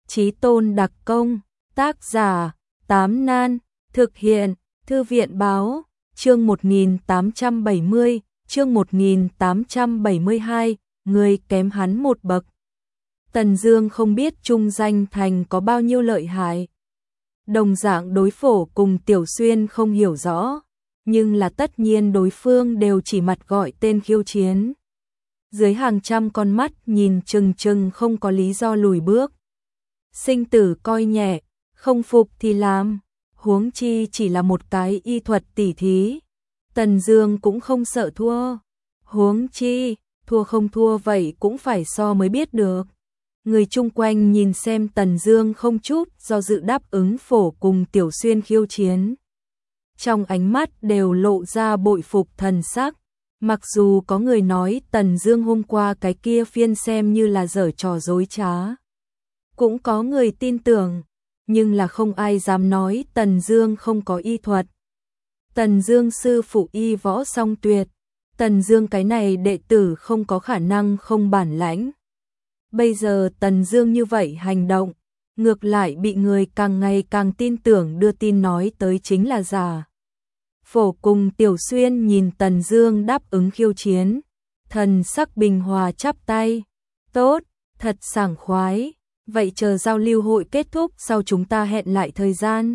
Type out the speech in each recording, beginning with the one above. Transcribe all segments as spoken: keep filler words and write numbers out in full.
Chí tôn đặc công, tác giả, Tám Nan, thực hiện, Thư viện báo, chương một nghìn tám trăm bảy mươi, chương một nghìn tám trăm bảy mươi hai, người kém hắn một bậc. Tần Dương không biết Trung Danh Thành có bao nhiêu lợi hại. Đồng dạng đối Phổ cùng Tiểu Xuyên không hiểu rõ, nhưng là tất nhiên đối phương đều chỉ mặt gọi tên khiêu chiến. Dưới hàng trăm con mắt nhìn chừng chừng không có lý do lùi bước. Sinh tử coi nhẹ, không phục thì làm, huống chi chỉ là một cái y thuật tỉ thí. Tần Dương cũng không sợ thua, huống chi, thua không thua vậy cũng phải so mới biết được. Người chung quanh nhìn xem Tần Dương không chút do dự đáp ứng Phổ cùng Tiểu Xuyên khiêu chiến. Trong ánh mắt đều lộ ra bội phục thần sắc. Mặc dù có người nói Tần Dương hôm qua cái kia phiên xem như là giở trò dối trá, cũng có người tin tưởng, nhưng là không ai dám nói Tần Dương không có y thuật. Tần Dương sư phụ y võ song tuyệt, Tần Dương cái này đệ tử không có khả năng không bản lãnh. Bây giờ Tần Dương như vậy hành động, ngược lại bị người càng ngày càng tin tưởng đưa tin nói tới chính là giả. Phổ cùng Tiểu Xuyên nhìn Tần Dương đáp ứng khiêu chiến, thần sắc bình hòa chắp tay. Tốt, thật sảng khoái, vậy chờ giao lưu hội kết thúc sau chúng ta hẹn lại thời gian.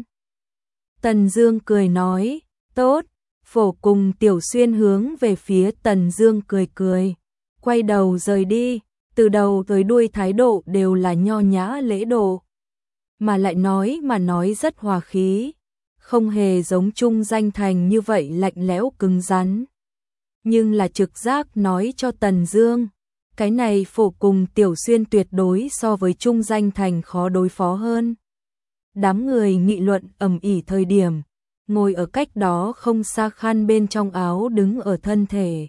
Tần Dương cười nói, tốt. Phổ cùng Tiểu Xuyên hướng về phía Tần Dương cười cười, quay đầu rời đi, từ đầu tới đuôi thái độ đều là nho nhã lễ độ, mà lại nói mà nói rất hòa khí. Không hề giống Trung Danh Thành như vậy lạnh lẽo cứng rắn. Nhưng là trực giác nói cho Tần Dương, cái này Phổ cùng Tiểu Xuyên tuyệt đối so với Trung Danh Thành khó đối phó hơn. Đám người nghị luận ầm ĩ thời điểm, ngồi ở cách đó không xa khăn bên trong áo đứng ở thân thể.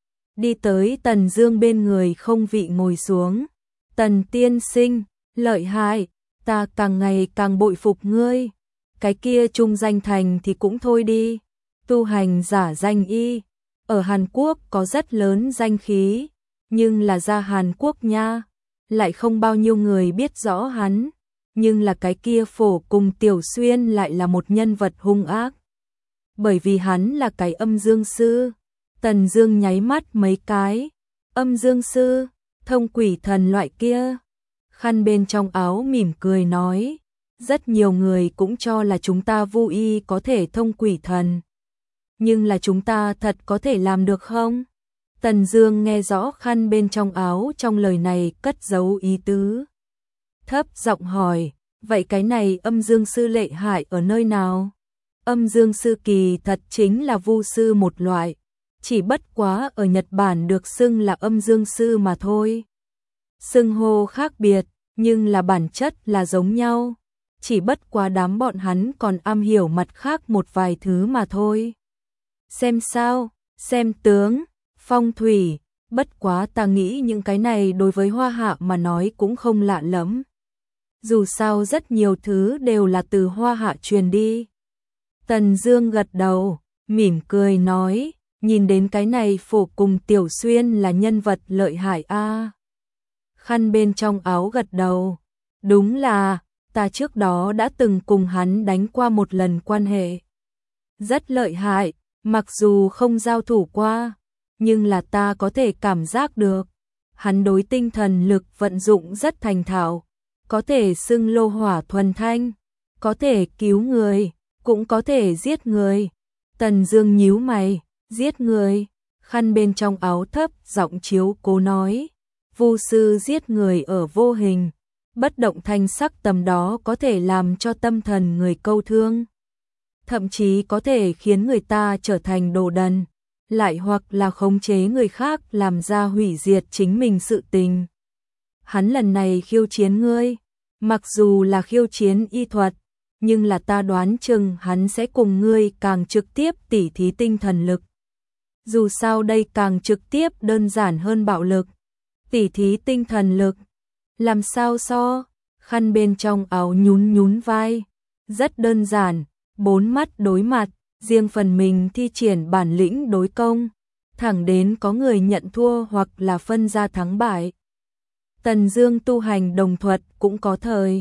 Đi tới Tần Dương bên người không vị ngồi xuống. Tần tiên sinh, lợi hại, ta càng ngày càng bội phục ngươi. Cái kia Trung Danh Thành thì cũng thôi đi, tu hành giả danh y, ở Hàn Quốc có rất lớn danh khí, nhưng là ra Hàn Quốc nha, lại không bao nhiêu người biết rõ hắn, nhưng là cái kia Phổ cùng Tiểu Xuyên lại là một nhân vật hung ác. Bởi vì hắn là cái âm dương sư. Tần Dương nháy mắt mấy cái, âm dương sư, thông quỷ thần loại kia. Khăn bên trong áo mỉm cười nói, rất nhiều người cũng cho là chúng ta Vu Y có thể thông quỷ thần. Nhưng là chúng ta thật có thể làm được không? Tần Dương nghe rõ khăn bên trong áo trong lời này cất giấu ý tứ. Thấp giọng hỏi, vậy cái này âm dương sư lợi hại ở nơi nào? Âm dương sư kỳ thật chính là vu sư một loại, chỉ bất quá ở Nhật Bản được xưng là âm dương sư mà thôi. Xưng hô khác biệt, nhưng là bản chất là giống nhau. Chỉ bất quá đám bọn hắn còn am hiểu mặt khác một vài thứ mà thôi. Xem sao, xem tướng, phong thủy, bất quá ta nghĩ những cái này đối với Hoa Hạ mà nói cũng không lạ lắm. Dù sao rất nhiều thứ đều là từ Hoa Hạ truyền đi. Tần Dương gật đầu, mỉm cười nói, nhìn đến cái này Phổ cùng Tiểu Xuyên là nhân vật lợi hại a. Khăn bên trong áo gật đầu, đúng là, ta trước đó đã từng cùng hắn đánh qua một lần quan hệ. Rất lợi hại, mặc dù không giao thủ qua, nhưng là ta có thể cảm giác được, hắn đối tinh thần lực vận dụng rất thành thạo, có thể xưng lô hỏa thuần thanh, có thể cứu người, cũng có thể giết người. Tần Dương nhíu mày, giết người? Khăn bên trong áo thấp giọng chiếu cố nói, vu sư giết người ở vô hình, bất động thanh sắc tầm đó có thể làm cho tâm thần người câu thương, thậm chí có thể khiến người ta trở thành đồ đần, lại hoặc là khống chế người khác làm ra hủy diệt chính mình sự tình. Hắn lần này khiêu chiến ngươi, mặc dù là khiêu chiến y thuật, nhưng là ta đoán chừng hắn sẽ cùng ngươi càng trực tiếp tỉ thí tinh thần lực. Dù sao đây càng trực tiếp đơn giản hơn bạo lực. Tỉ thí tinh thần lực, làm sao so? Khăn bên trong áo nhún nhún vai, rất đơn giản, bốn mắt đối mặt, riêng phần mình thi triển bản lĩnh đối công, thẳng đến có người nhận thua hoặc là phân ra thắng bại. Tần Dương tu hành đồng thuật cũng có thời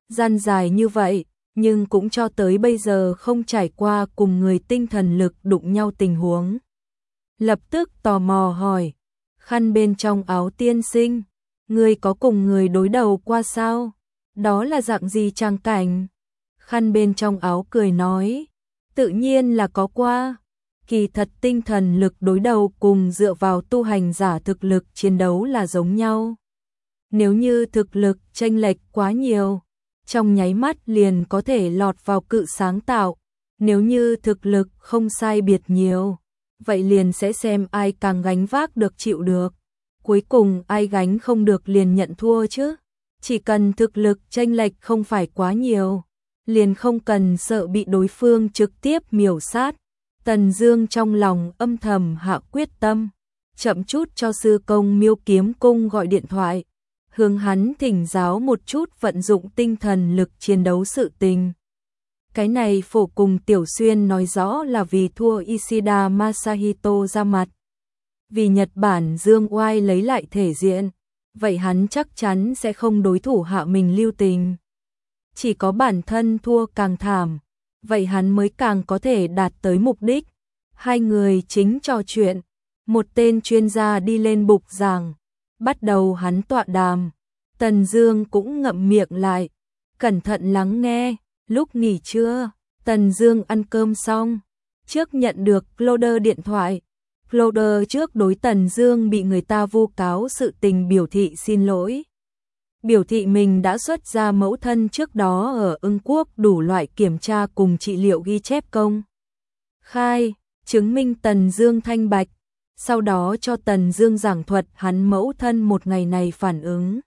gian dài như vậy, nhưng cũng cho tới bây giờ không trải qua cùng người tinh thần lực đụng nhau tình huống. Lập tức tò mò hỏi, khăn bên trong áo tiên sinh, người có cùng người đối đầu qua sao? Đó là dạng gì trang cảnh? Khăn bên trong áo cười nói, tự nhiên là có qua. Kỳ thật tinh thần lực đối đầu cùng dựa vào tu hành giả thực lực chiến đấu là giống nhau. Nếu như thực lực chênh lệch quá nhiều, trong nháy mắt liền có thể lọt vào cự sáng tạo. Nếu như thực lực không sai biệt nhiều, vậy liền sẽ xem ai càng gánh vác được chịu được. Cuối cùng ai gánh không được liền nhận thua chứ. Chỉ cần thực lực chênh lệch không phải quá nhiều, liền không cần sợ bị đối phương trực tiếp miểu sát. Tần Dương trong lòng âm thầm hạ quyết tâm, chậm chút cho sư công Miêu Kiếm Cung gọi điện thoại, hướng hắn thỉnh giáo một chút vận dụng tinh thần lực chiến đấu sự tình. Cái này Phổ cùng Tiểu Xuyên nói rõ là vì thua Ishida Masahito ra mặt. Vì Nhật Bản Dương Oai lấy lại thể diện, vậy hắn chắc chắn sẽ không đối thủ hạ mình lưu tình. Chỉ có bản thân thua càng thảm, vậy hắn mới càng có thể đạt tới mục đích. Hai người chính trò chuyện, một tên chuyên gia đi lên bục giảng, bắt đầu hắn tọa đàm. Tần Dương cũng ngậm miệng lại, cẩn thận lắng nghe. Lúc nghỉ trưa, Tần Dương ăn cơm xong, trước nhận được Cloder điện thoại. Cloder trước đối Tần Dương bị người ta vu cáo sự tình biểu thị xin lỗi. Biểu thị mình đã xuất ra mẫu thân trước đó ở Ưng Quốc đủ loại kiểm tra cùng trị liệu ghi chép công khai, chứng minh Tần Dương thanh bạch, sau đó cho Tần Dương giảng thuật hắn mẫu thân một ngày này phản ứng.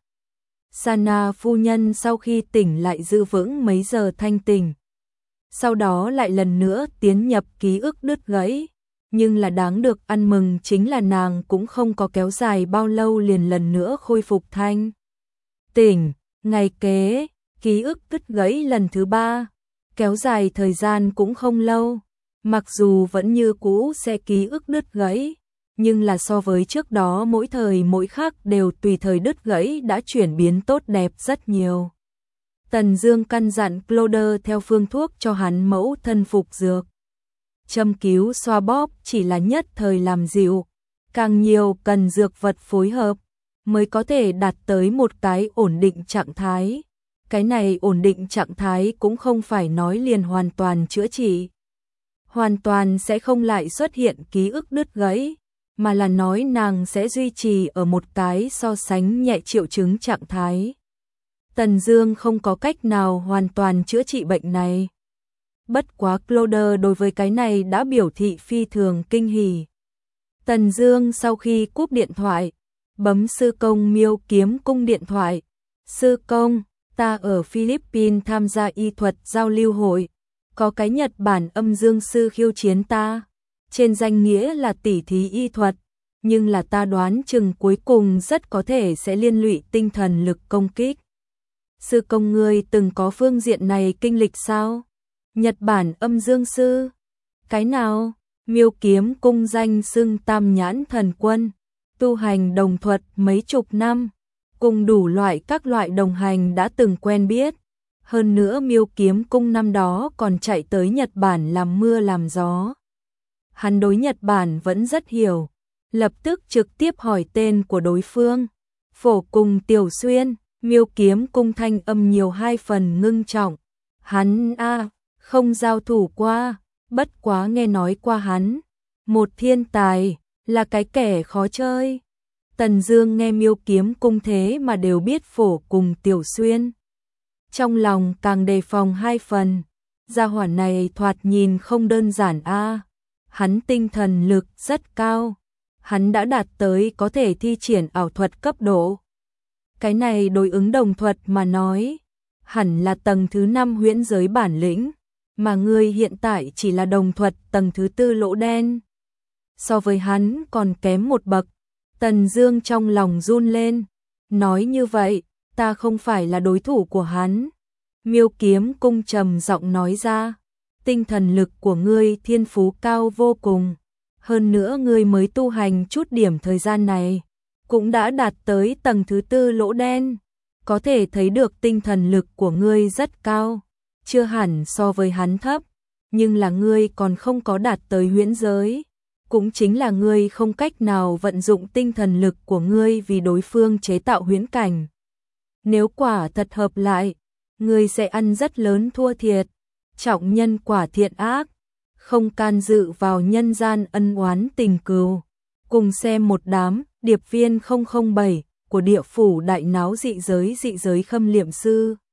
Sana phu nhân sau khi tỉnh lại giữ vững mấy giờ thanh tỉnh. Sau đó lại lần nữa tiến nhập ký ức đứt gãy, nhưng là đáng được ăn mừng chính là nàng cũng không có kéo dài bao lâu liền lần nữa khôi phục thanh tỉnh. Ngày kế, ký ức đứt gãy lần thứ ba, kéo dài thời gian cũng không lâu, mặc dù vẫn như cũ sẽ ký ức đứt gãy, nhưng là so với trước đó mỗi thời mỗi khắc đều tùy thời đứt gãy đã chuyển biến tốt đẹp rất nhiều. Tần Dương căn dặn Cloder theo phương thuốc cho hắn mẫu thân phục dược. Châm cứu xoa bóp chỉ là nhất thời làm dịu, càng nhiều cần dược vật phối hợp mới có thể đạt tới một cái ổn định trạng thái. Cái này ổn định trạng thái cũng không phải nói liền hoàn toàn chữa trị, hoàn toàn sẽ không lại xuất hiện ký ức đứt gãy, mà là nói nàng sẽ duy trì ở một cái so sánh nhẹ triệu chứng trạng thái. Tần Dương không có cách nào hoàn toàn chữa trị bệnh này. Bất quá Cloder đối với cái này đã biểu thị phi thường kinh hỉ. Tần Dương sau khi cúp điện thoại, bấm sư công Miêu Kiếm Cung điện thoại. Sư công, ta ở Philippines tham gia y thuật giao lưu hội, có cái Nhật Bản âm dương sư khiêu chiến ta. Trên danh nghĩa là tỉ thí y thuật, nhưng là ta đoán chừng cuối cùng rất có thể sẽ liên lụy tinh thần lực công kích. Sư công ngươi từng có phương diện này kinh lịch sao? Nhật Bản âm dương sư? Cái nào? Miêu Kiếm Cung danh xưng tam nhãn thần quân, tu hành đồng thuật mấy chục năm, cùng đủ loại các loại đồng hành đã từng quen biết. Hơn nữa Miêu Kiếm Cung năm đó còn chạy tới Nhật Bản làm mưa làm gió. Hắn đối Nhật Bản vẫn rất hiểu, lập tức trực tiếp hỏi tên của đối phương. Phổ cùng Tiểu Xuyên. Miêu Kiếm Cung thanh âm nhiều hai phần ngưng trọng. Hắn a, không giao thủ qua, bất quá nghe nói qua hắn, một thiên tài, là cái kẻ khó chơi. Tần Dương nghe Miêu Kiếm Cung thế mà đều biết Phổ cùng Tiểu Xuyên, trong lòng càng đề phòng hai phần. Gia hỏa này thoạt nhìn không đơn giản a, hắn tinh thần lực rất cao, hắn đã đạt tới có thể thi triển ảo thuật cấp độ. Cái này đối ứng đồng thuật mà nói, hẳn là tầng thứ năm huyễn giới bản lĩnh, mà ngươi hiện tại chỉ là đồng thuật tầng thứ tư lỗ đen. So với hắn còn kém một bậc. Tần Dương trong lòng run lên, nói như vậy, ta không phải là đối thủ của hắn. Miêu Kiếm Cung trầm giọng nói ra, tinh thần lực của ngươi thiên phú cao vô cùng, hơn nữa ngươi mới tu hành chút điểm thời gian này, cũng đã đạt tới tầng thứ tư lỗ đen, có thể thấy được tinh thần lực của ngươi rất cao, chưa hẳn so với hắn thấp, nhưng là ngươi còn không có đạt tới huyễn giới, cũng chính là ngươi không cách nào vận dụng tinh thần lực của ngươi vì đối phương chế tạo huyễn cảnh. Nếu quả thật hợp lại, ngươi sẽ ăn rất lớn thua thiệt, trọng nhân quả thiện ác, không can dự vào nhân gian ân oán tình cừu. Cùng xem một đám điệp viên không không bảy của địa phủ đại náo dị giới dị giới khâm liệm sư.